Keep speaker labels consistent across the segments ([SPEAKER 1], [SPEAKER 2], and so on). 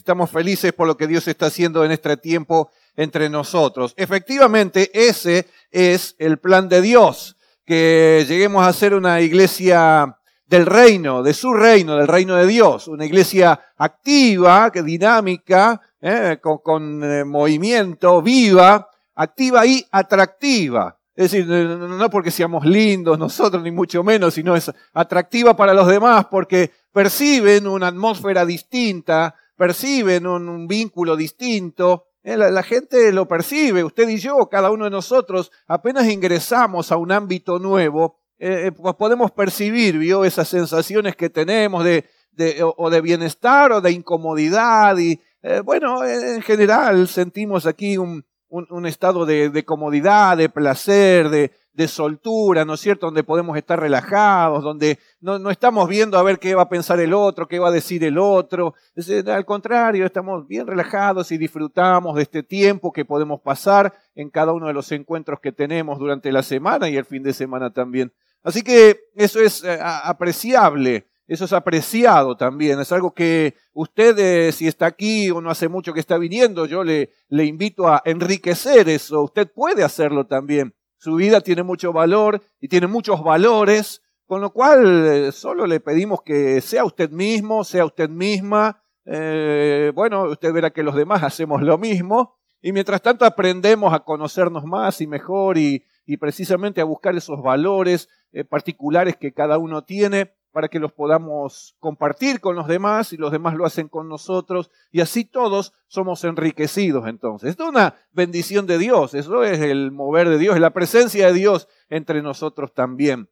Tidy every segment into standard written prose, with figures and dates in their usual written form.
[SPEAKER 1] Estamos felices por lo que Dios está haciendo en este tiempo entre nosotros. Efectivamente, ese es el plan de Dios, que lleguemos a ser una iglesia del reino, de su reino, del reino de Dios, una iglesia activa, dinámica, con movimiento, viva, activa y atractiva. Es decir, no porque seamos lindos nosotros, ni mucho menos, sino es atractiva para los demás porque perciben una atmósfera distinta, perciben un vínculo distinto. La gente lo percibe, usted y yo, cada uno de nosotros, apenas ingresamos a un ámbito nuevo, podemos percibir, ¿vio? Esas sensaciones que tenemos de bienestar o de incomodidad. Y en general sentimos aquí un estado de comodidad, de placer, de soltura, ¿no es cierto? Donde podemos estar relajados, donde no estamos viendo a ver qué va a pensar el otro, qué va a decir el otro. Al contrario, estamos bien relajados y disfrutamos de este tiempo que podemos pasar en cada uno de los encuentros que tenemos durante la semana y el fin de semana también. Así que eso es apreciable. Eso es apreciado también, es algo que usted, si está aquí o no hace mucho que está viniendo, yo le invito a enriquecer eso. Usted puede hacerlo también. Su vida tiene mucho valor y tiene muchos valores, con lo cual solo le pedimos que sea usted mismo, sea usted misma. Usted verá que los demás hacemos lo mismo y mientras tanto aprendemos a conocernos más y mejor y precisamente a buscar esos valores particulares que cada uno tiene, para que los podamos compartir con los demás y los demás lo hacen con nosotros y así todos somos enriquecidos entonces. Esto es una bendición de Dios, eso es el mover de Dios, es la presencia de Dios entre nosotros también.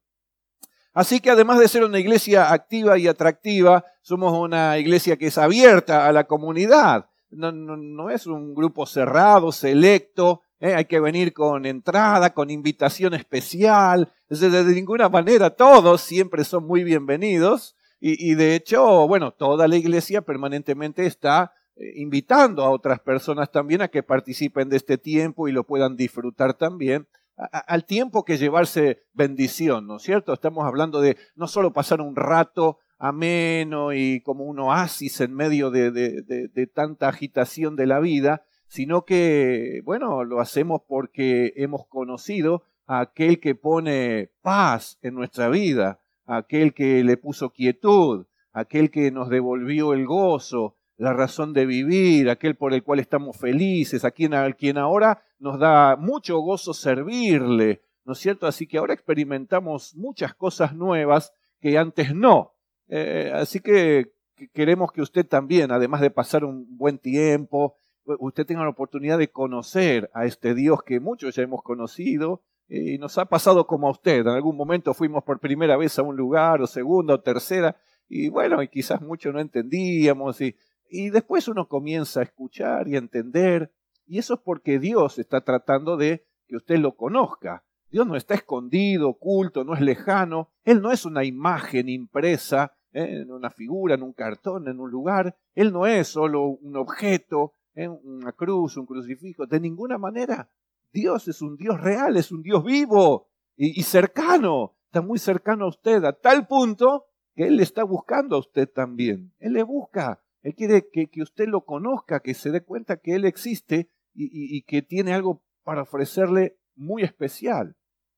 [SPEAKER 1] Así que además de ser una iglesia activa y atractiva, somos una iglesia que es abierta a la comunidad. No es un grupo cerrado, selecto. Hay que venir con entrada, con invitación especial. De ninguna manera todos siempre son muy bienvenidos y de hecho, toda la iglesia permanentemente está invitando a otras personas también a que participen de este tiempo y lo puedan disfrutar también, al tiempo que llevarse bendición, ¿no es cierto? Estamos hablando de no solo pasar un rato ameno y como un oasis en medio de tanta agitación de la vida, sino que, lo hacemos porque hemos conocido a aquel que pone paz en nuestra vida, a aquel que le puso quietud, a aquel que nos devolvió el gozo, la razón de vivir, aquel por el cual estamos felices, a quien ahora nos da mucho gozo servirle, ¿no es cierto? Así que ahora experimentamos muchas cosas nuevas que antes no. Así que queremos que usted también, además de pasar un buen tiempo, usted tenga la oportunidad de conocer a este Dios que muchos ya hemos conocido y nos ha pasado como a usted. En algún momento fuimos por primera vez a un lugar o segunda o tercera y quizás mucho no entendíamos y después uno comienza a escuchar y a entender y eso es porque Dios está tratando de que usted lo conozca. Dios no está escondido, oculto, no es lejano. Él no es una imagen impresa en una figura, en un cartón, en un lugar. Él no es solo un objeto, una cruz, un crucifijo, de ninguna manera. Dios es un Dios real, es un Dios vivo y cercano, está muy cercano a usted, a tal punto que Él le está buscando a usted también. Él le busca, Él quiere que usted lo conozca, que se dé cuenta que Él existe y que tiene algo para ofrecerle muy especial,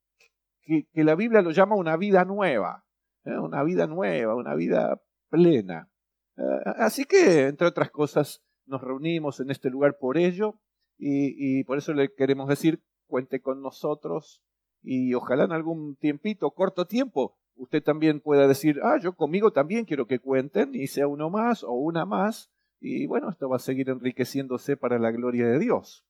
[SPEAKER 1] que la Biblia lo llama una vida nueva, una vida nueva, una vida plena. Así que, entre otras cosas, nos reunimos en este lugar por ello y por eso le queremos decir, cuente con nosotros y ojalá en algún tiempito, corto tiempo, usted también pueda decir, yo conmigo también quiero que cuenten y sea uno más o una más y esto va a seguir enriqueciéndose para la gloria de Dios.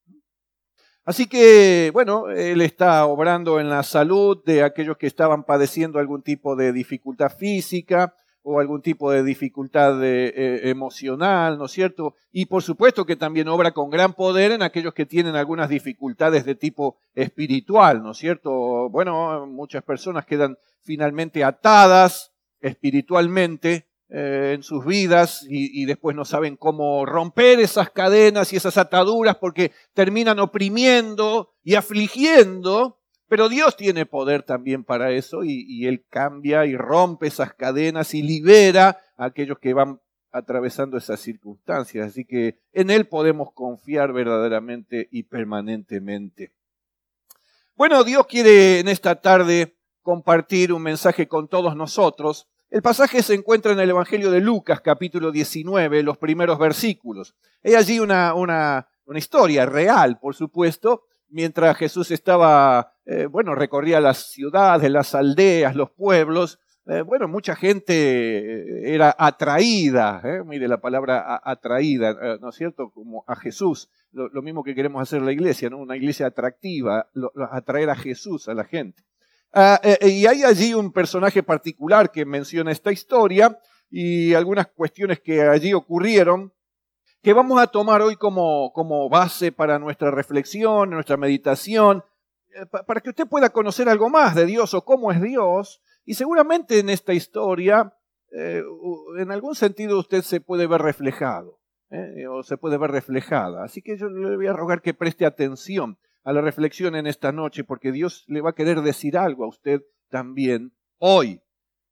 [SPEAKER 1] Así que, Él está obrando en la salud de aquellos que estaban padeciendo algún tipo de dificultad física, o algún tipo de dificultad emocional, ¿no es cierto? Y por supuesto que también obra con gran poder en aquellos que tienen algunas dificultades de tipo espiritual, ¿no es cierto? Muchas personas quedan finalmente atadas espiritualmente en sus vidas y después no saben cómo romper esas cadenas y esas ataduras porque terminan oprimiendo y afligiendo. Pero Dios tiene poder también para eso y Él cambia y rompe esas cadenas y libera a aquellos que van atravesando esas circunstancias. Así que en Él podemos confiar verdaderamente y permanentemente. Bueno, Dios quiere en esta tarde compartir un mensaje con todos nosotros. El pasaje se encuentra en el Evangelio de Lucas, capítulo 19, los primeros versículos. Hay allí una historia real, por supuesto, mientras Jesús estaba, recorría las ciudades, las aldeas, los pueblos. Mucha gente era atraída, mire la palabra atraída, ¿no es cierto? Como a Jesús, lo mismo que queremos hacer en la iglesia, ¿no? Una iglesia atractiva, atraer a Jesús a la gente. Y hay allí un personaje particular que menciona esta historia y algunas cuestiones que allí ocurrieron que vamos a tomar hoy como base para nuestra reflexión, nuestra meditación, para que usted pueda conocer algo más de Dios o cómo es Dios. Y seguramente en esta historia, en algún sentido usted se puede ver reflejado, o se puede ver reflejada. Así que yo le voy a rogar que preste atención a la reflexión en esta noche, porque Dios le va a querer decir algo a usted también hoy.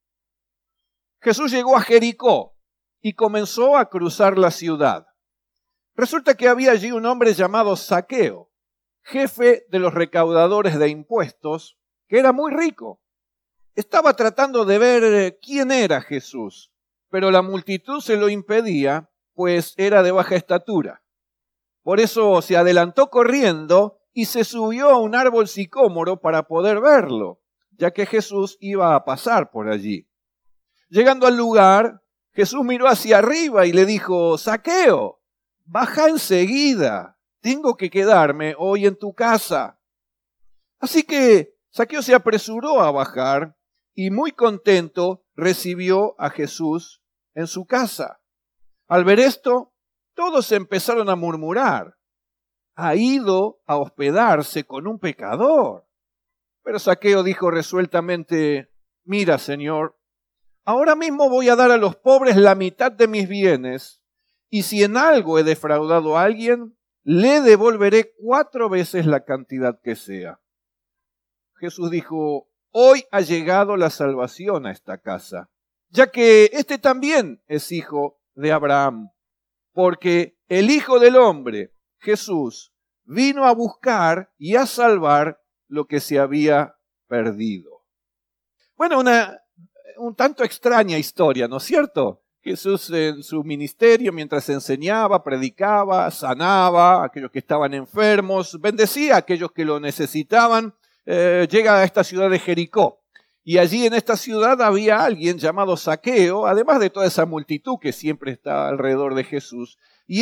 [SPEAKER 1] Jesús llegó a Jericó y comenzó a cruzar la ciudad. Resulta que había allí un hombre llamado Zaqueo, jefe de los recaudadores de impuestos, que era muy rico. Estaba tratando de ver quién era Jesús, pero la multitud se lo impedía, pues era de baja estatura. Por eso se adelantó corriendo y se subió a un árbol sicómoro para poder verlo, ya que Jesús iba a pasar por allí. Llegando al lugar, Jesús miró hacia arriba y le dijo: Zaqueo, baja enseguida, tengo que quedarme hoy en tu casa. Así que Zaqueo se apresuró a bajar y muy contento recibió a Jesús en su casa. Al ver esto, todos empezaron a murmurar: ha ido a hospedarse con un pecador. Pero Zaqueo dijo resueltamente: mira, Señor, ahora mismo voy a dar a los pobres la mitad de mis bienes, y si en algo he defraudado a alguien, le devolveré 4 veces la cantidad que sea. Jesús dijo: hoy ha llegado la salvación a esta casa, ya que este también es hijo de Abraham, porque el Hijo del Hombre, Jesús, vino a buscar y a salvar lo que se había perdido. Bueno, un tanto extraña historia, ¿no es cierto? Jesús en su ministerio, mientras enseñaba, predicaba, sanaba a aquellos que estaban enfermos, bendecía a aquellos que lo necesitaban, llega a esta ciudad de Jericó. Y allí en esta ciudad había alguien llamado Zaqueo, además de toda esa multitud que siempre está alrededor de Jesús. Y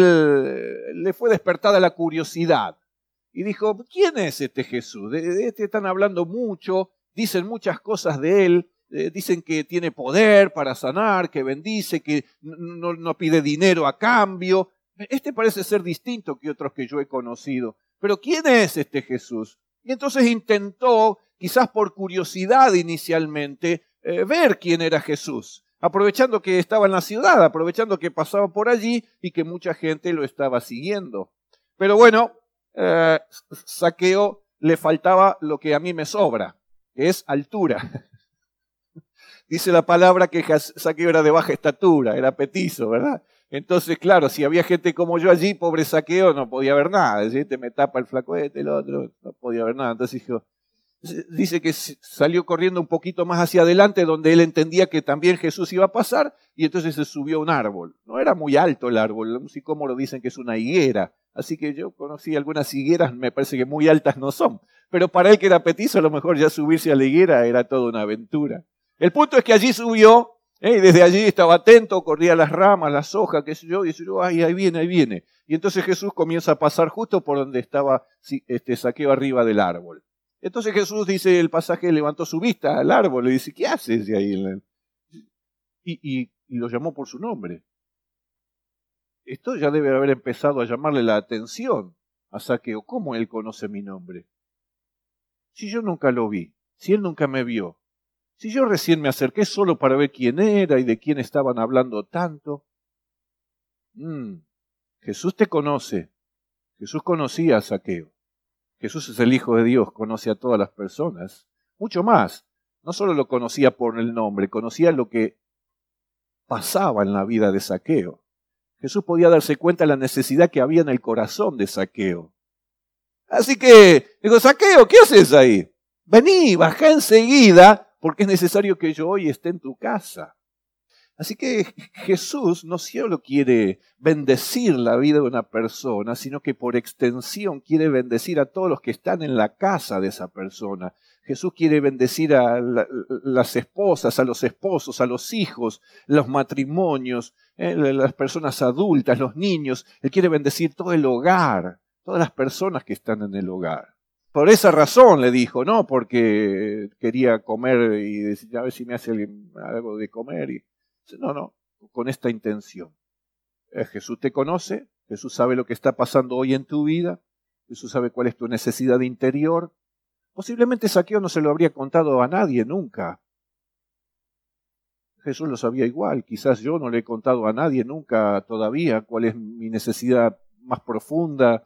[SPEAKER 1] él le fue despertada la curiosidad. Y dijo: ¿quién es este Jesús? De este están hablando mucho, dicen muchas cosas de él. Dicen que tiene poder para sanar, que bendice, que no pide dinero a cambio. Este parece ser distinto que otros que yo he conocido. Pero ¿quién es este Jesús? Y entonces intentó, quizás por curiosidad inicialmente, ver quién era Jesús, aprovechando que estaba en la ciudad, aprovechando que pasaba por allí y que mucha gente lo estaba siguiendo. Pero bueno, Zaqueo le faltaba lo que a mí me sobra, que es altura. Dice la palabra que Zaqueo era de baja estatura, era petizo, ¿verdad? Entonces, claro, si había gente como yo allí, pobre Zaqueo, no podía ver nada. Este me tapa el flaco el otro, no podía ver nada. Entonces dice que salió corriendo un poquito más hacia adelante, donde él entendía que también Jesús iba a pasar, y entonces se subió a un árbol. No era muy alto el árbol, un sicómoro dicen que es una higuera. Así que yo conocí algunas higueras, me parece que muy altas no son. Pero para él que era petizo, a lo mejor ya subirse a la higuera era toda una aventura. El punto es que allí subió, y desde allí estaba atento, corría las ramas, las hojas, qué sé yo, y dice: ay, ahí viene, ahí viene. Y entonces Jesús comienza a pasar justo por donde estaba Zaqueo arriba del árbol. Entonces Jesús, dice el pasaje, levantó su vista al árbol y dice: ¿qué haces ahí? Y lo llamó por su nombre. Esto ya debe haber empezado a llamarle la atención a Zaqueo. ¿Cómo él conoce mi nombre? Si yo nunca lo vi, si él nunca me vio. Si yo recién me acerqué solo para ver quién era y de quién estaban hablando tanto. Jesús te conoce. Jesús conocía a Zaqueo. Jesús es el Hijo de Dios, conoce a todas las personas. Mucho más. No solo lo conocía por el nombre, conocía lo que pasaba en la vida de Zaqueo. Jesús podía darse cuenta de la necesidad que había en el corazón de Zaqueo. Así que digo, Zaqueo, ¿qué haces ahí? Vení, bajá enseguida, porque es necesario que yo hoy esté en tu casa. Así que Jesús no solo quiere bendecir la vida de una persona, sino que por extensión quiere bendecir a todos los que están en la casa de esa persona. Jesús quiere bendecir a las esposas, a los esposos, a los hijos, los matrimonios, las personas adultas, los niños. Él quiere bendecir todo el hogar, todas las personas que están en el hogar. Por esa razón le dijo, no porque quería comer y decir, a ver si me hace algo de comer. No, con esta intención. Jesús te conoce, Jesús sabe lo que está pasando hoy en tu vida, Jesús sabe cuál es tu necesidad interior. Posiblemente Zaqueo no se lo habría contado a nadie nunca. Jesús lo sabía igual, quizás yo no le he contado a nadie nunca todavía cuál es mi necesidad más profunda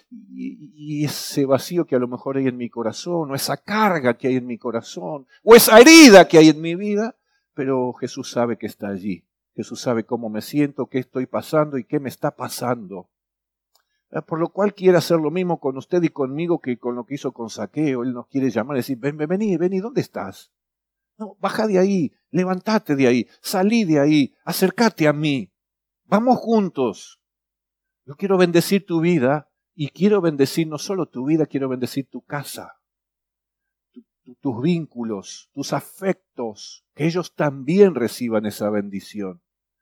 [SPEAKER 1] y ese vacío que a lo mejor hay en mi corazón, o esa carga que hay en mi corazón, o esa herida que hay en mi vida, pero Jesús sabe que está allí. Jesús sabe cómo me siento, qué estoy pasando y qué me está pasando. Por lo cual quiere hacer lo mismo con usted y conmigo que con lo que hizo con Zaqueo. Él nos quiere llamar y decir, vení, ¿dónde estás? No, baja de ahí, levántate de ahí, salí de ahí, acércate a mí. Vamos juntos. Yo quiero bendecir tu vida y quiero bendecir no solo tu vida, quiero bendecir tu casa, tus vínculos, tus afectos, que ellos también reciban esa bendición.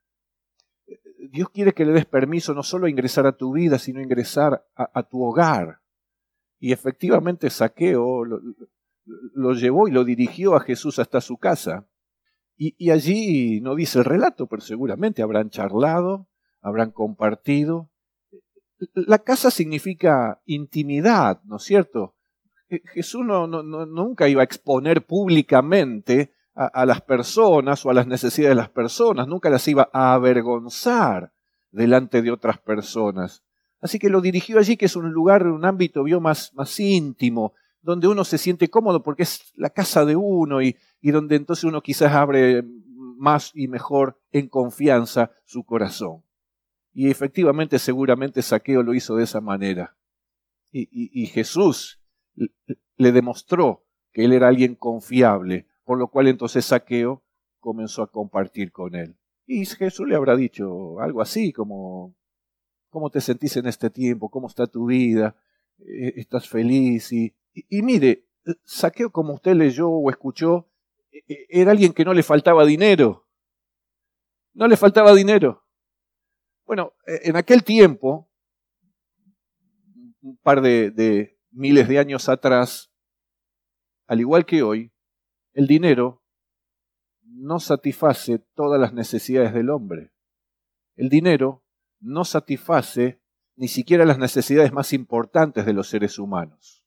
[SPEAKER 1] Dios quiere que le des permiso no solo a ingresar a tu vida, sino a ingresar a tu hogar. Y efectivamente Zaqueo lo llevó y lo dirigió a Jesús hasta su casa. Y allí no dice el relato, pero seguramente habrán charlado, habrán compartido. La casa significa intimidad, ¿no es cierto? Jesús nunca iba a exponer públicamente a las personas o a las necesidades de las personas, nunca las iba a avergonzar delante de otras personas. Así que lo dirigió allí, que es un lugar, un ámbito más íntimo, donde uno se siente cómodo porque es la casa de uno y donde entonces uno quizás abre más y mejor en confianza su corazón. Y efectivamente, seguramente Zaqueo lo hizo de esa manera. Y Jesús le demostró que él era alguien confiable, por lo cual entonces Zaqueo comenzó a compartir con él. Y Jesús le habrá dicho algo así como, ¿cómo te sentís en este tiempo? ¿Cómo está tu vida? ¿Estás feliz? Y mire, Zaqueo, como usted leyó o escuchó, era alguien que no le faltaba dinero. No le faltaba dinero. Bueno, en aquel tiempo, un par de miles de años atrás, al igual que hoy, el dinero no satisface todas las necesidades del hombre. El dinero no satisface ni siquiera las necesidades más importantes de los seres humanos.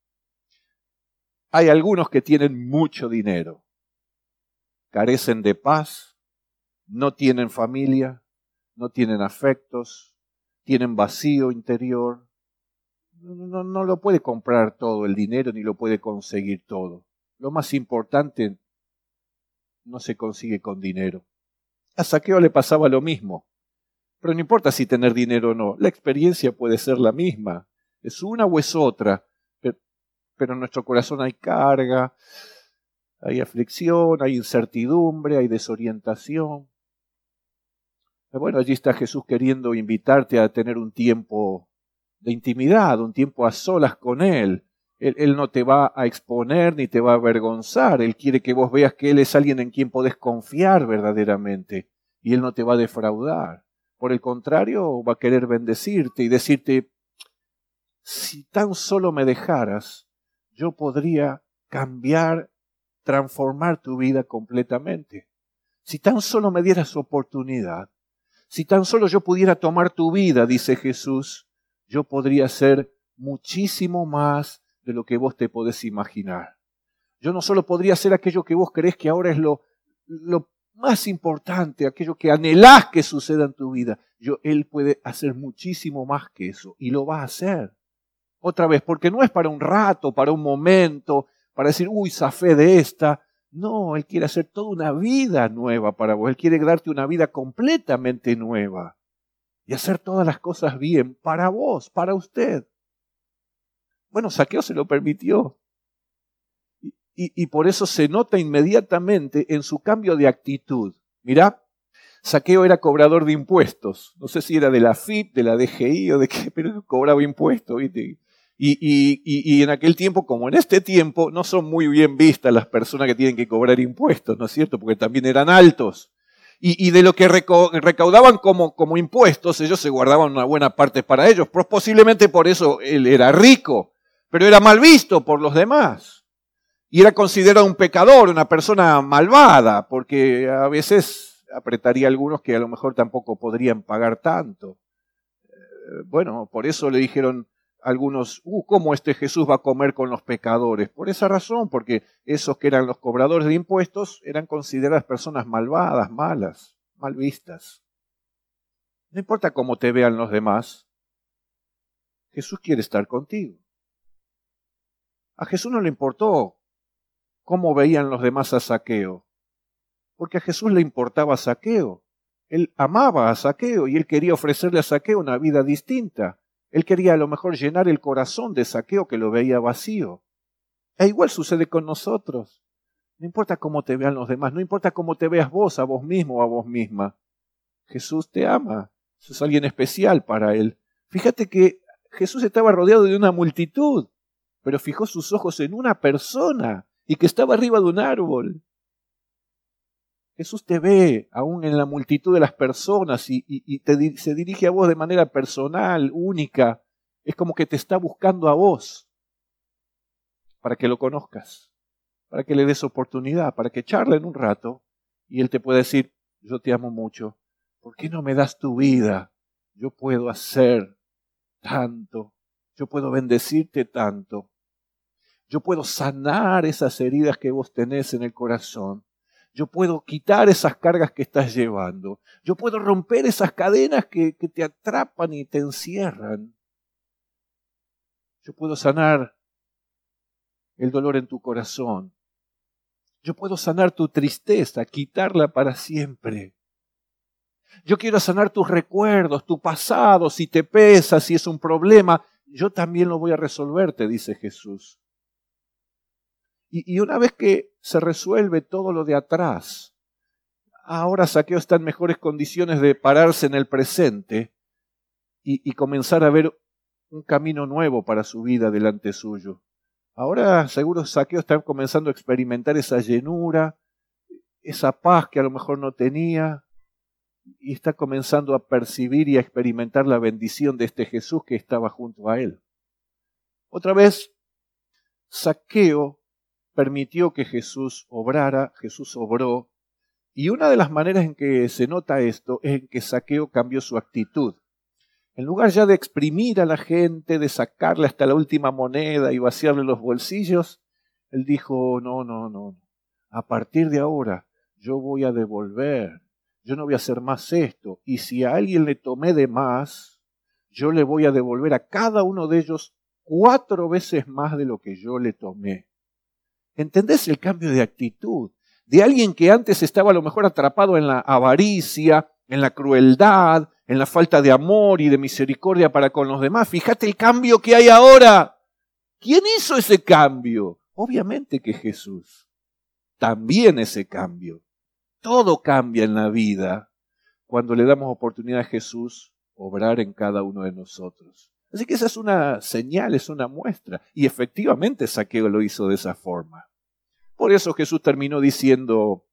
[SPEAKER 1] Hay algunos que tienen mucho dinero, carecen de paz, no tienen familia, no tienen afectos, tienen vacío interior. No lo puede comprar todo el dinero ni lo puede conseguir todo. Lo más importante no se consigue con dinero. A Zaqueo le pasaba lo mismo. Pero no importa si tener dinero o no, la experiencia puede ser la misma. Es una o es otra, pero en nuestro corazón hay carga, hay aflicción, hay incertidumbre, hay desorientación. Bueno, allí está Jesús queriendo invitarte a tener un tiempo de intimidad, un tiempo a solas con Él. Él no te va a exponer ni te va a avergonzar. Él quiere que vos veas que Él es alguien en quien podés confiar verdaderamente y Él no te va a defraudar. Por el contrario, va a querer bendecirte y decirte, si tan solo me dejaras, yo podría cambiar, transformar tu vida completamente. Si tan solo me dieras oportunidad, si tan solo yo pudiera tomar tu vida, dice Jesús, yo podría hacer muchísimo más de lo que vos te podés imaginar. Yo no solo podría hacer aquello que vos creés que ahora es lo más importante, aquello que anhelás que suceda en tu vida. Él puede hacer muchísimo más que eso y lo va a hacer. Otra vez, porque no es para un rato, para un momento, para decir, uy, zafé de esta. No, Él quiere hacer toda una vida nueva para vos. Él quiere darte una vida completamente nueva y hacer todas las cosas bien para vos, para usted. Bueno, Zaqueo se lo permitió. Y por eso se nota inmediatamente en su cambio de actitud. Mirá, Zaqueo era cobrador de impuestos. No sé si era de la FIP, de la DGI o de qué, pero cobraba impuestos, ¿viste? Y en aquel tiempo, como en este tiempo, no son muy bien vistas las personas que tienen que cobrar impuestos, ¿no es cierto? Porque también eran altos. Y de lo que recaudaban como impuestos, ellos se guardaban una buena parte para ellos. Posiblemente por eso él era rico, pero era mal visto por los demás. Y era considerado un pecador, una persona malvada, porque a veces apretaría a algunos que a lo mejor tampoco podrían pagar tanto. Bueno, por eso le dijeron algunos, ¿cómo este Jesús va a comer con los pecadores? Por esa razón, porque esos que eran los cobradores de impuestos eran consideradas personas malvadas, malas, mal vistas. No importa cómo te vean los demás, Jesús quiere estar contigo. A Jesús no le importó cómo veían los demás a Zaqueo, porque a Jesús le importaba a Zaqueo. Él amaba a Zaqueo y él quería ofrecerle a Zaqueo una vida distinta. Él quería a lo mejor llenar el corazón de Zaqueo que lo veía vacío. E igual sucede con nosotros. No importa cómo te vean los demás, no importa cómo te veas vos, a vos mismo o a vos misma. Jesús te ama. Sos alguien especial para Él. Fíjate que Jesús estaba rodeado de una multitud, pero fijó sus ojos en una persona y que estaba arriba de un árbol. Jesús te ve aún en la multitud de las personas y se dirige a vos de manera personal, única. Es como que te está buscando a vos para que lo conozcas, para que le des oportunidad, para que charlen un rato y Él te pueda decir, yo te amo mucho, ¿por qué no me das tu vida? Yo puedo hacer tanto, yo puedo bendecirte tanto, yo puedo sanar esas heridas que vos tenés en el corazón. Yo puedo quitar esas cargas que estás llevando. Yo puedo romper esas cadenas que te atrapan y te encierran. Yo puedo sanar el dolor en tu corazón. Yo puedo sanar tu tristeza, quitarla para siempre. Yo quiero sanar tus recuerdos, tu pasado, si te pesa, si es un problema. Yo también lo voy a resolver, te dice Jesús. Y una vez que se resuelve todo lo de atrás, ahora Zaqueo está en mejores condiciones de pararse en el presente y comenzar a ver un camino nuevo para su vida delante suyo. Ahora seguro Zaqueo está comenzando a experimentar esa llenura, esa paz que a lo mejor no tenía, y está comenzando a percibir y a experimentar la bendición de este Jesús que estaba junto a él. Otra vez, Zaqueo permitió que Jesús obrara, Jesús obró, y una de las maneras en que se nota esto es en que Zaqueo cambió su actitud. En lugar ya de exprimir a la gente, de sacarle hasta la última moneda y vaciarle los bolsillos, él dijo, no, a partir de ahora yo voy a devolver, yo no voy a hacer más esto, y si a alguien le tomé de más, yo le voy a devolver a cada uno de ellos 4 veces más de lo que yo le tomé. ¿Entendés el cambio de actitud? De alguien que antes estaba a lo mejor atrapado en la avaricia, en la crueldad, en la falta de amor y de misericordia para con los demás. Fíjate el cambio que hay ahora. ¿Quién hizo ese cambio? Obviamente que Jesús. También ese cambio. Todo cambia en la vida cuando le damos oportunidad a Jesús obrar en cada uno de nosotros. Así que esa es una señal, es una muestra. Y efectivamente Zaqueo lo hizo de esa forma. Por eso Jesús terminó diciendo,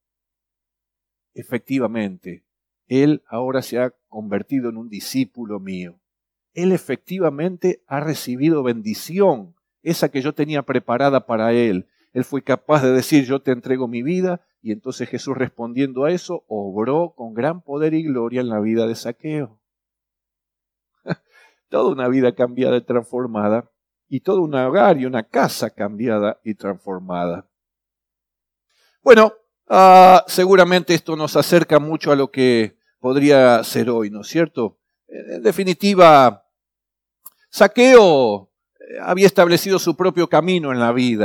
[SPEAKER 1] efectivamente, él ahora se ha convertido en un discípulo mío. Él efectivamente ha recibido bendición, esa que yo tenía preparada para él. Él fue capaz de decir, yo te entrego mi vida, y entonces Jesús respondiendo a eso, obró con gran poder y gloria en la vida de Zaqueo. Toda una vida cambiada y transformada, y todo un hogar y una casa cambiada y transformada. Bueno, seguramente esto nos acerca mucho a lo que podría ser hoy, ¿no es cierto? En definitiva, Zaqueo había establecido su propio camino en la vida.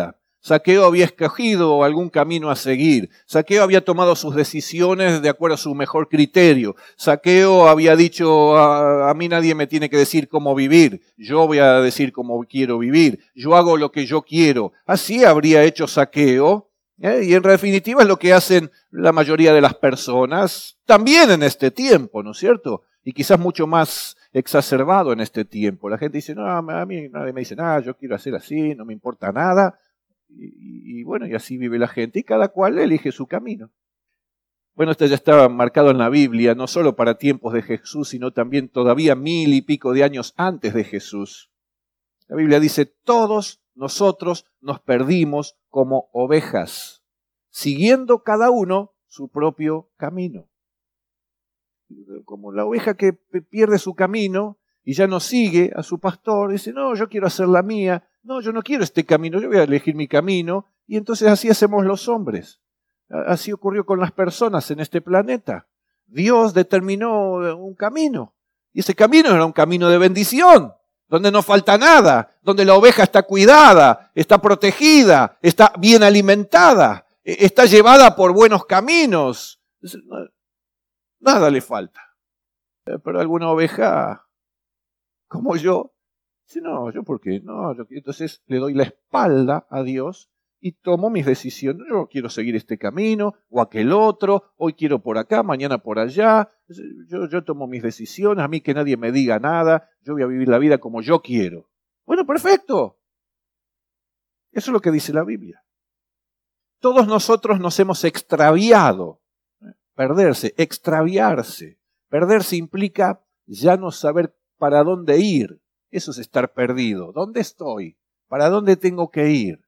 [SPEAKER 1] Zaqueo había escogido algún camino a seguir. Zaqueo había tomado sus decisiones de acuerdo a su mejor criterio. Zaqueo había dicho, a mí nadie me tiene que decir cómo vivir. Yo voy a decir cómo quiero vivir. Yo hago lo que yo quiero. Así habría hecho Zaqueo. Y en definitiva es lo que hacen la mayoría de las personas, también en este tiempo, ¿no es cierto? Y quizás mucho más exacerbado en este tiempo. La gente dice, no, a mí nadie me dice nada, yo quiero hacer así, no me importa nada. Y bueno, y así vive la gente, y cada cual elige su camino. Bueno, esto ya estaba marcado en la Biblia, no solo para tiempos de Jesús, sino también todavía 1000 y pico de años antes de Jesús. La Biblia dice, todos nosotros nos perdimos como ovejas, siguiendo cada uno su propio camino. Como la oveja que pierde su camino y ya no sigue a su pastor, dice, no, yo quiero hacer la mía, no, yo no quiero este camino, yo voy a elegir mi camino, y entonces así hacemos los hombres. Así ocurrió con las personas en este planeta. Dios determinó un camino, y ese camino era un camino de bendición, donde no falta nada, donde la oveja está cuidada, está protegida, está bien alimentada, está llevada por buenos caminos. Nada le falta. Pero alguna oveja, como yo, dice, no, ¿yo por qué? No, entonces le doy la espalda a Dios y tomo mis decisiones. Yo quiero seguir este camino o aquel otro, hoy quiero por acá, mañana por allá. Yo tomo mis decisiones, a mí que nadie me diga nada, yo voy a vivir la vida como yo quiero. Bueno, perfecto. Eso es lo que dice la Biblia. Todos nosotros nos hemos extraviado. Perderse, extraviarse. Perderse implica ya no saber para dónde ir. Eso es estar perdido. ¿Dónde estoy? ¿Para dónde tengo que ir?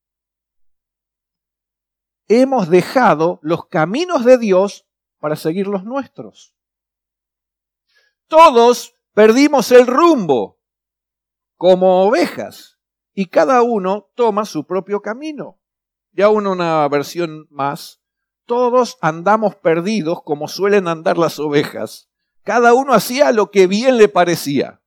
[SPEAKER 1] Hemos dejado los caminos de Dios para seguir los nuestros. Todos perdimos el rumbo como ovejas y cada uno toma su propio camino. Y aún una versión más, todos andamos perdidos como suelen andar las ovejas. Cada uno hacía lo que bien le parecía.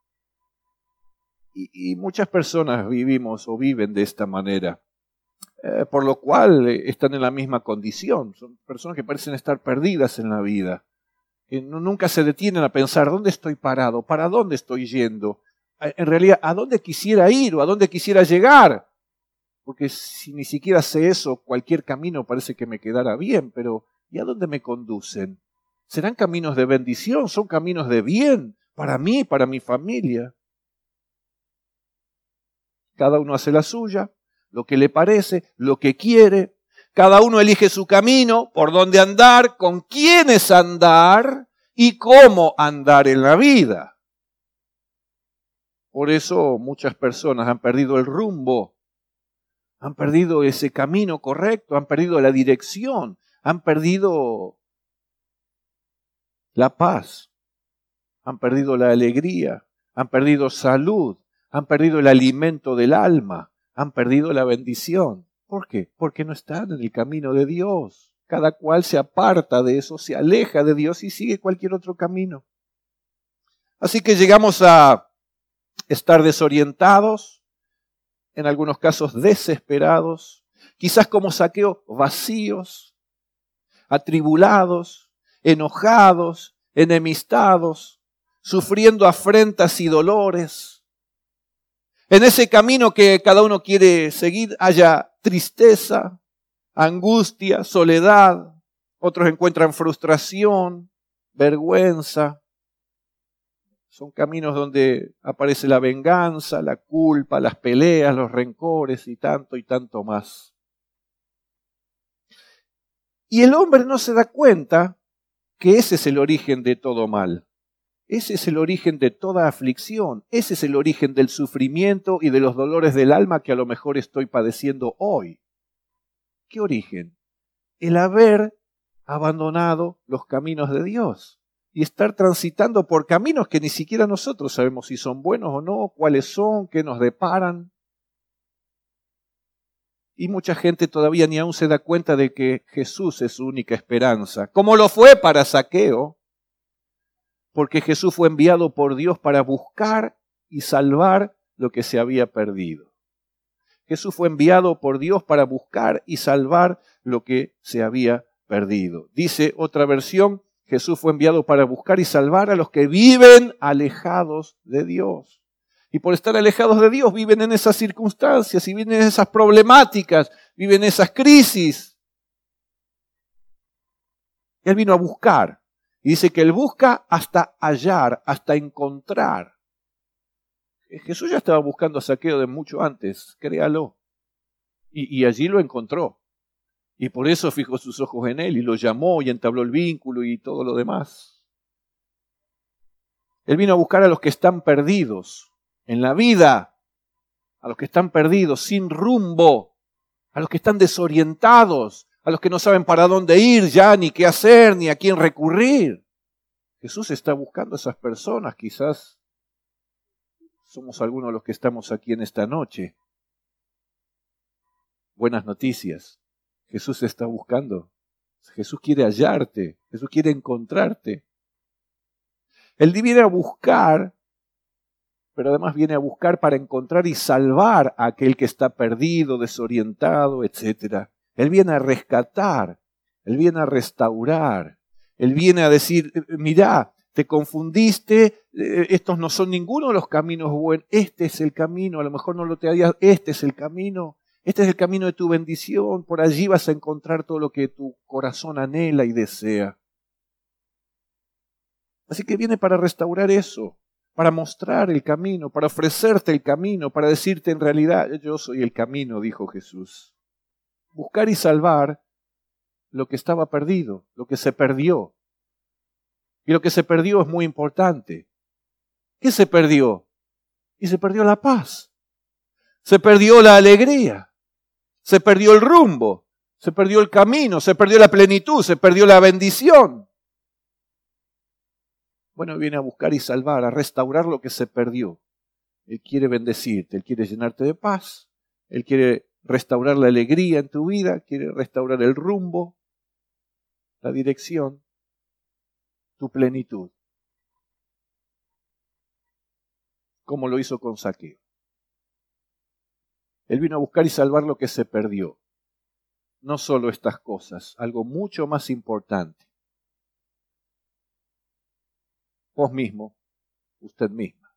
[SPEAKER 1] Y muchas personas vivimos o viven de esta manera, por lo cual están en la misma condición. Son personas que parecen estar perdidas en la vida, que nunca se detienen a pensar dónde estoy parado, para dónde estoy yendo, en realidad a dónde quisiera ir o a dónde quisiera llegar. Porque si ni siquiera sé eso, cualquier camino parece que me quedara bien, pero ¿y a dónde me conducen? ¿Serán caminos de bendición? ¿Son caminos de bien para mí, para mi familia? Cada uno hace la suya, lo que le parece, lo que quiere. Cada uno elige su camino, por dónde andar, con quiénes andar y cómo andar en la vida. Por eso muchas personas han perdido el rumbo, han perdido ese camino correcto, han perdido la dirección, han perdido la paz, han perdido la alegría, han perdido salud, han perdido el alimento del alma, han perdido la bendición. ¿Por qué? Porque no están en el camino de Dios. Cada cual se aparta de eso, se aleja de Dios y sigue cualquier otro camino. Así que llegamos a estar desorientados, en algunos casos desesperados, quizás como Zaqueo, vacíos, atribulados, enojados, enemistados, sufriendo afrentas y dolores. En ese camino que cada uno quiere seguir haya tristeza, angustia, soledad. Otros encuentran frustración, vergüenza. Son caminos donde aparece la venganza, la culpa, las peleas, los rencores y tanto más. Y el hombre no se da cuenta que ese es el origen de todo mal. Ese es el origen de toda aflicción. Ese es el origen del sufrimiento y de los dolores del alma que a lo mejor estoy padeciendo hoy. ¿Qué origen? El haber abandonado los caminos de Dios y estar transitando por caminos que ni siquiera nosotros sabemos si son buenos o no, cuáles son, qué nos deparan. Y mucha gente todavía ni aún se da cuenta de que Jesús es su única esperanza, como lo fue para Zaqueo, porque Jesús fue enviado por Dios para buscar y salvar lo que se había perdido. Jesús fue enviado por Dios para buscar y salvar lo que se había perdido. Dice otra versión, Jesús fue enviado para buscar y salvar a los que viven alejados de Dios. Y por estar alejados de Dios viven en esas circunstancias y viven en esas problemáticas, viven en esas crisis. Él vino a buscar. Y dice que Él busca hasta hallar, hasta encontrar. Jesús ya estaba buscando a Zaqueo de mucho antes, créalo. Y allí lo encontró. Y por eso fijó sus ojos en Él y lo llamó y entabló el vínculo y todo lo demás. Él vino a buscar a los que están perdidos en la vida, a los que están perdidos sin rumbo, a los que están desorientados, a los que no saben para dónde ir ya, ni qué hacer, ni a quién recurrir. Jesús está buscando a esas personas, quizás somos algunos de los que estamos aquí en esta noche. Buenas noticias. Jesús está buscando. Jesús quiere hallarte. Jesús quiere encontrarte. Él viene a buscar, pero además viene a buscar para encontrar y salvar a aquel que está perdido, desorientado, etc. Él viene a rescatar. Él viene a restaurar. Él viene a decir, mirá, te confundiste, estos no son ninguno de los caminos buenos, este es el camino, a lo mejor no lo te habías, este es el camino de tu bendición, por allí vas a encontrar todo lo que tu corazón anhela y desea. Así que viene para restaurar eso, para mostrar el camino, para ofrecerte el camino, para decirte en realidad, yo soy el camino, dijo Jesús. Buscar y salvar lo que estaba perdido, lo que se perdió. Y lo que se perdió es muy importante. ¿Qué se perdió? Y se perdió la paz. Se perdió la alegría. Se perdió el rumbo. Se perdió el camino. Se perdió la plenitud. Se perdió la bendición. Bueno, viene a buscar y salvar, a restaurar lo que se perdió. Él quiere bendecirte. Él quiere llenarte de paz. Él quiere restaurar la alegría en tu vida. Quiere restaurar el rumbo, la dirección, tu plenitud, como lo hizo con Zaqueo. Él vino a buscar y salvar lo que se perdió. No solo estas cosas, algo mucho más importante. Vos mismo, usted misma.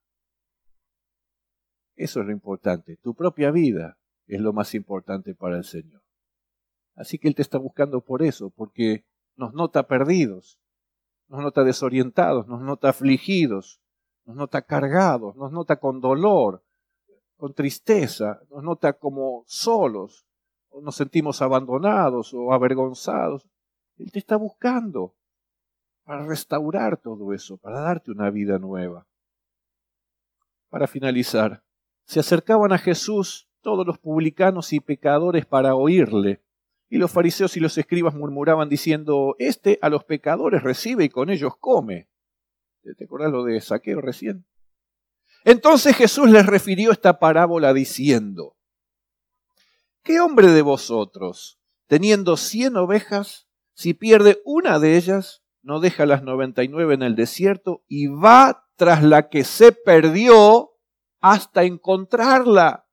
[SPEAKER 1] Eso es lo importante. Tu propia vida es lo más importante para el Señor. Así que Él te está buscando por eso, porque nos nota perdidos. Nos nota desorientados, nos nota afligidos, nos nota cargados, nos nota con dolor, con tristeza, nos nota como solos, o nos sentimos abandonados o avergonzados. Él te está buscando para restaurar todo eso, para darte una vida nueva. Para finalizar, se acercaban a Jesús todos los publicanos y pecadores para oírle. Y los fariseos y los escribas murmuraban diciendo, este a los pecadores recibe y con ellos come. ¿Te acordás lo de Zaqueo recién? Entonces Jesús les refirió esta parábola diciendo, ¿qué hombre de vosotros, teniendo 100 ovejas, si pierde una de ellas, no deja las 99 en el desierto y va tras la que se perdió hasta encontrarla?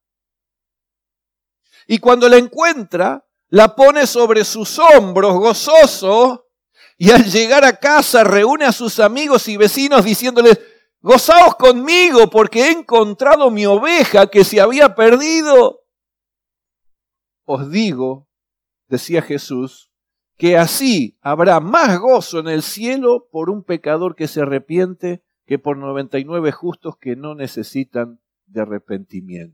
[SPEAKER 1] Y cuando la encuentra, la pone sobre sus hombros gozoso y al llegar a casa reúne a sus amigos y vecinos diciéndoles, gozaos conmigo porque he encontrado mi oveja que se había perdido. Os digo, decía Jesús, que así habrá más gozo en el cielo por un pecador que se arrepiente que por 99 justos que no necesitan de arrepentimiento.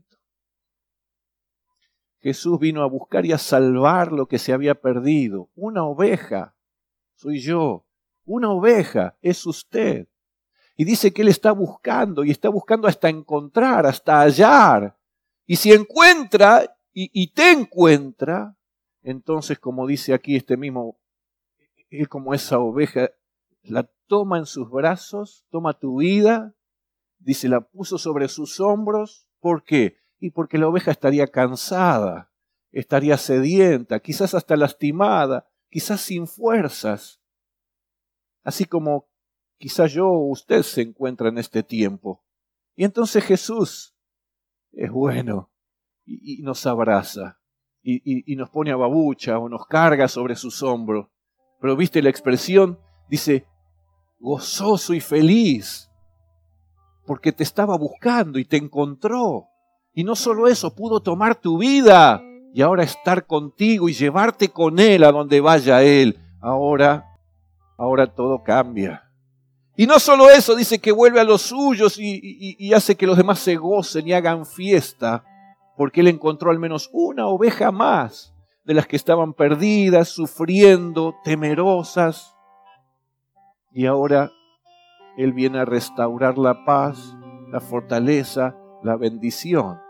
[SPEAKER 1] Jesús vino a buscar y a salvar lo que se había perdido. Una oveja soy yo, una oveja es usted. Y dice que Él está buscando y está buscando hasta encontrar, hasta hallar. Y si encuentra y te encuentra, entonces como dice aquí este mismo, Él como esa oveja la toma en sus brazos, toma tu vida, dice la puso sobre sus hombros. ¿Por qué? Y porque la oveja estaría cansada, estaría sedienta, quizás hasta lastimada, quizás sin fuerzas. Así como quizás yo o usted se encuentra en este tiempo. Y entonces Jesús es bueno y nos abraza y nos pone a babucha o nos carga sobre sus hombros. Pero viste la expresión, dice, gozoso y feliz, porque te estaba buscando y te encontró. Y no solo eso, pudo tomar tu vida y ahora estar contigo y llevarte con Él a donde vaya Él. Ahora todo cambia. Y no solo eso, dice que vuelve a los suyos y hace que los demás se gocen y hagan fiesta, porque Él encontró al menos una oveja más de las que estaban perdidas, sufriendo, temerosas. Y ahora Él viene a restaurar la paz, la fortaleza, la bendición.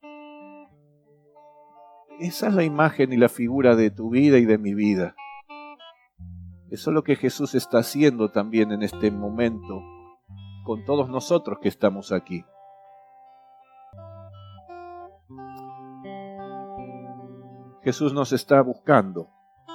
[SPEAKER 1] Esa es la imagen y la figura de tu vida y de mi vida. Eso es lo que Jesús está haciendo también en este momento con todos nosotros que estamos aquí. Jesús nos está buscando.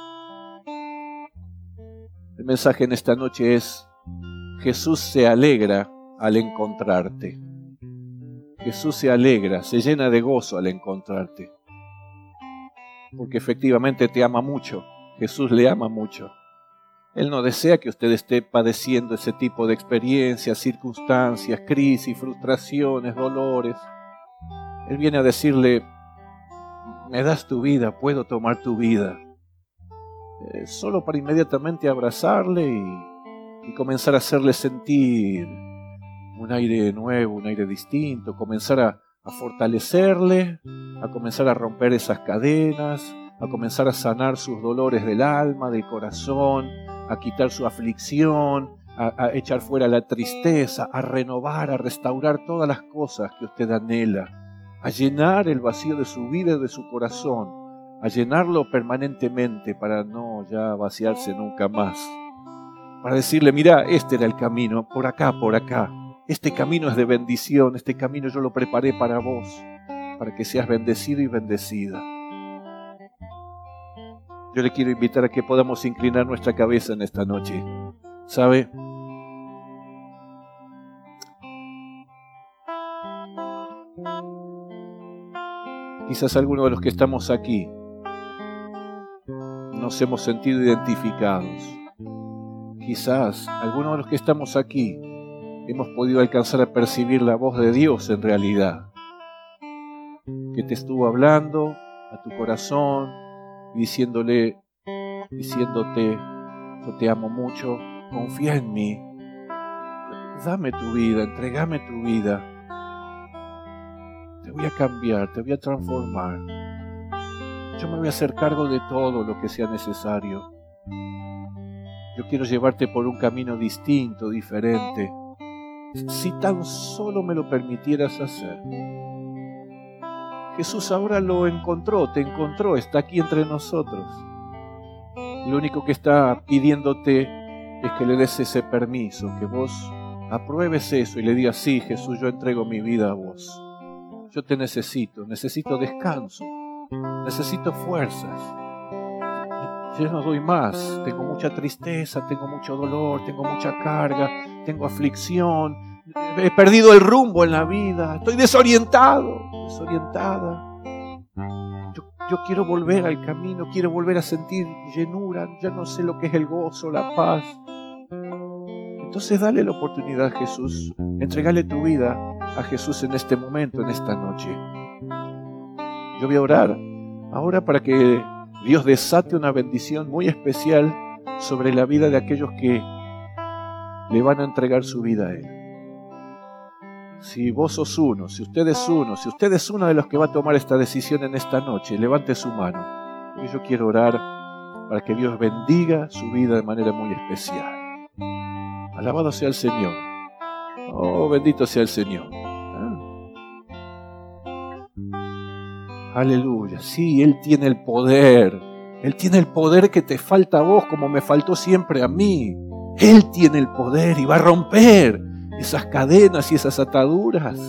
[SPEAKER 1] El mensaje en esta noche es: Jesús se alegra al encontrarte. Jesús se alegra, se llena de gozo al encontrarte. Porque efectivamente te ama mucho. Jesús le ama mucho. Él no desea que usted esté padeciendo ese tipo de experiencias, circunstancias, crisis, frustraciones, dolores. Él viene a decirle: me das tu vida, puedo tomar tu vida. Solo para inmediatamente abrazarle y comenzar a hacerle sentir un aire nuevo, un aire distinto, comenzar a fortalecerle, a comenzar a romper esas cadenas, a comenzar a sanar sus dolores del alma, del corazón, a quitar su aflicción, a echar fuera la tristeza, a renovar, a restaurar todas las cosas que usted anhela, a llenar el vacío de su vida y de su corazón, a llenarlo permanentemente para no ya vaciarse nunca más. Para decirle: mira, este era el camino, por acá, por acá. Este camino es de bendición, este camino yo lo preparé para vos, para que seas bendecido y bendecida. Yo le quiero invitar a que podamos inclinar nuestra cabeza en esta noche. ¿Sabe? Quizás algunos de los que estamos aquí nos hemos sentido identificados. Quizás algunos de los que estamos aquí hemos podido alcanzar a percibir la voz de Dios en realidad, que te estuvo hablando a tu corazón, diciéndote: yo te amo mucho, confía en mí, dame tu vida, entregame tu vida, te voy a cambiar, te voy a transformar, yo me voy a hacer cargo de todo lo que sea necesario, yo quiero llevarte por un camino distinto, diferente, si tan solo me lo permitieras hacer. Jesús ahora lo encontró, te encontró, está aquí entre nosotros. Lo único que está pidiéndote es que le des ese permiso, que vos apruebes eso y le digas: sí, Jesús, yo entrego mi vida a vos. Yo te necesito descanso, necesito fuerzas. Yo no doy más, tengo mucha tristeza, tengo mucho dolor, tengo mucha carga, tengo aflicción, he perdido el rumbo en la vida, estoy desorientada. Yo quiero volver al camino, quiero volver a sentir llenura, ya no sé lo que es el gozo, la paz. Entonces dale la oportunidad a Jesús, entregale tu vida a Jesús en este momento, en esta noche. Yo voy a orar ahora para que Dios desate una bendición muy especial sobre la vida de aquellos que le van a entregar su vida a Él. Si vos sos uno, si usted es uno, si usted es uno de los que va a tomar esta decisión en esta noche, levante su mano. Y yo quiero orar para que Dios bendiga su vida de manera muy especial. Alabado sea el Señor. Oh, bendito sea el Señor. Aleluya. Sí, Él tiene el poder. Él tiene el poder que te falta a vos como me faltó siempre a mí. Él tiene el poder y va a romper esas cadenas y esas ataduras.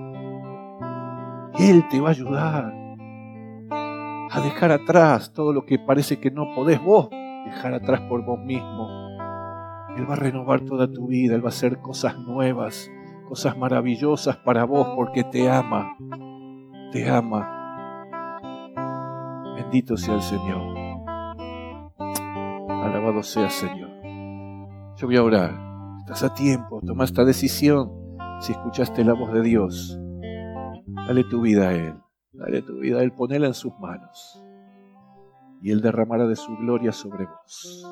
[SPEAKER 1] Él te va a ayudar a dejar atrás todo lo que parece que no podés vos dejar atrás por vos mismo. Él va a renovar toda tu vida, Él va a hacer cosas nuevas, cosas maravillosas para vos porque te ama, te ama. Bendito sea el Señor. Alabado sea el Señor. Yo voy a orar. Estás a tiempo. Toma esta decisión. Si escuchaste la voz de Dios, dale tu vida a Él. Dale tu vida a Él. Ponela en sus manos. Y Él derramará de su gloria sobre vos.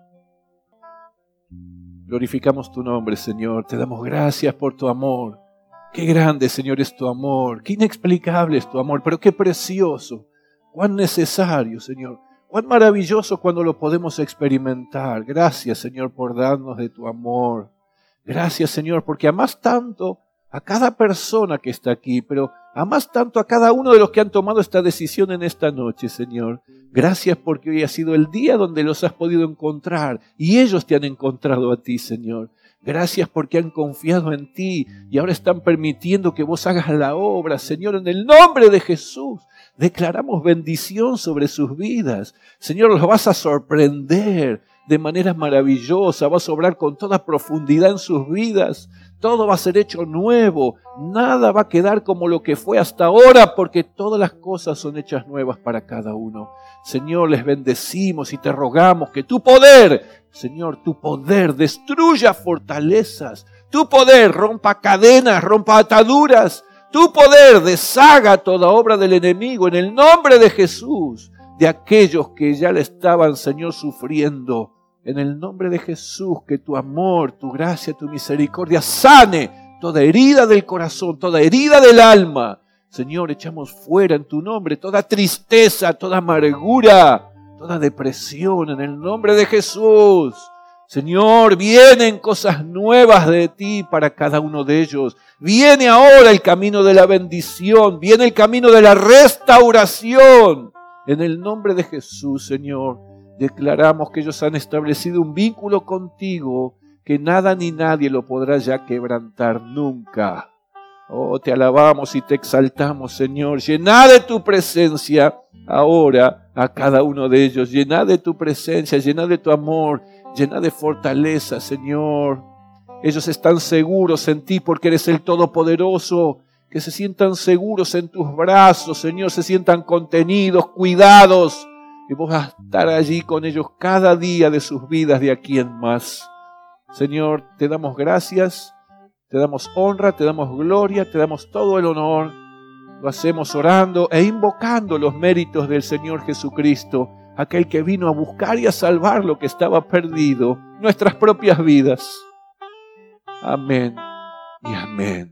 [SPEAKER 1] Glorificamos tu nombre, Señor. Te damos gracias por tu amor. Qué grande, Señor, es tu amor. Qué inexplicable es tu amor, pero qué precioso. Cuán necesario, Señor. Cuán maravilloso cuando lo podemos experimentar. Gracias, Señor, por darnos de tu amor. Gracias, Señor, porque amás tanto a cada persona que está aquí, pero amás tanto a cada uno de los que han tomado esta decisión en esta noche, Señor. Gracias porque hoy ha sido el día donde los has podido encontrar y ellos te han encontrado a ti, Señor. Gracias porque han confiado en ti y ahora están permitiendo que vos hagas la obra, Señor, en el nombre de Jesús. Declaramos bendición sobre sus vidas. Señor, los vas a sorprender de manera maravillosa, vas a obrar con toda profundidad en sus vidas. Todo va a ser hecho nuevo, nada va a quedar como lo que fue hasta ahora, porque todas las cosas son hechas nuevas para cada uno. Señor, les bendecimos y te rogamos que tu poder, Señor, tu poder destruya fortalezas, tu poder rompa cadenas, rompa ataduras, tu poder deshaga toda obra del enemigo en el nombre de Jesús, de aquellos que ya le estaban, Señor, sufriendo. En el nombre de Jesús, que tu amor, tu gracia, tu misericordia sane toda herida del corazón, toda herida del alma. Señor, echamos fuera en tu nombre toda tristeza, toda amargura, toda depresión en el nombre de Jesús. Señor, vienen cosas nuevas de ti para cada uno de ellos. Viene ahora el camino de la bendición, viene el camino de la restauración. En el nombre de Jesús, Señor, declaramos que ellos han establecido un vínculo contigo que nada ni nadie lo podrá ya quebrantar nunca. Oh, te alabamos y te exaltamos, Señor. Llená de tu presencia ahora a cada uno de ellos. Llená de tu presencia, llená de tu amor, llená de fortaleza, Señor. Ellos están seguros en ti porque eres el Todopoderoso. Que se sientan seguros en tus brazos, Señor. Se sientan contenidos, cuidados. Que vos vas a estar allí con ellos cada día de sus vidas de aquí en más. Señor, te damos gracias, te damos honra, te damos gloria, te damos todo el honor. Lo hacemos orando e invocando los méritos del Señor Jesucristo, aquel que vino a buscar y a salvar lo que estaba perdido, nuestras propias vidas. Amén y amén.